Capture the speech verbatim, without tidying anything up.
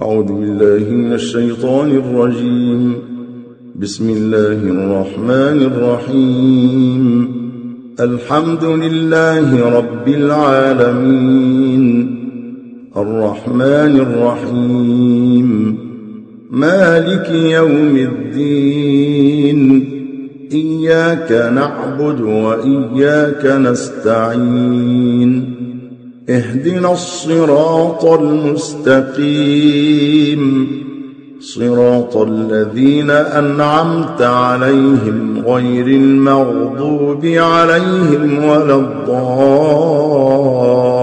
أعوذ بالله من الشيطان الرجيم. بسم الله الرحمن الرحيم. الحمد لله رب العالمين الرحمن الرحيم مالك يوم الدين إياك نعبد وإياك نستعين اهدنا الصراط المستقيم صراط الذين أنعمت عليهم غير المغضوب عليهم ولا الضالين.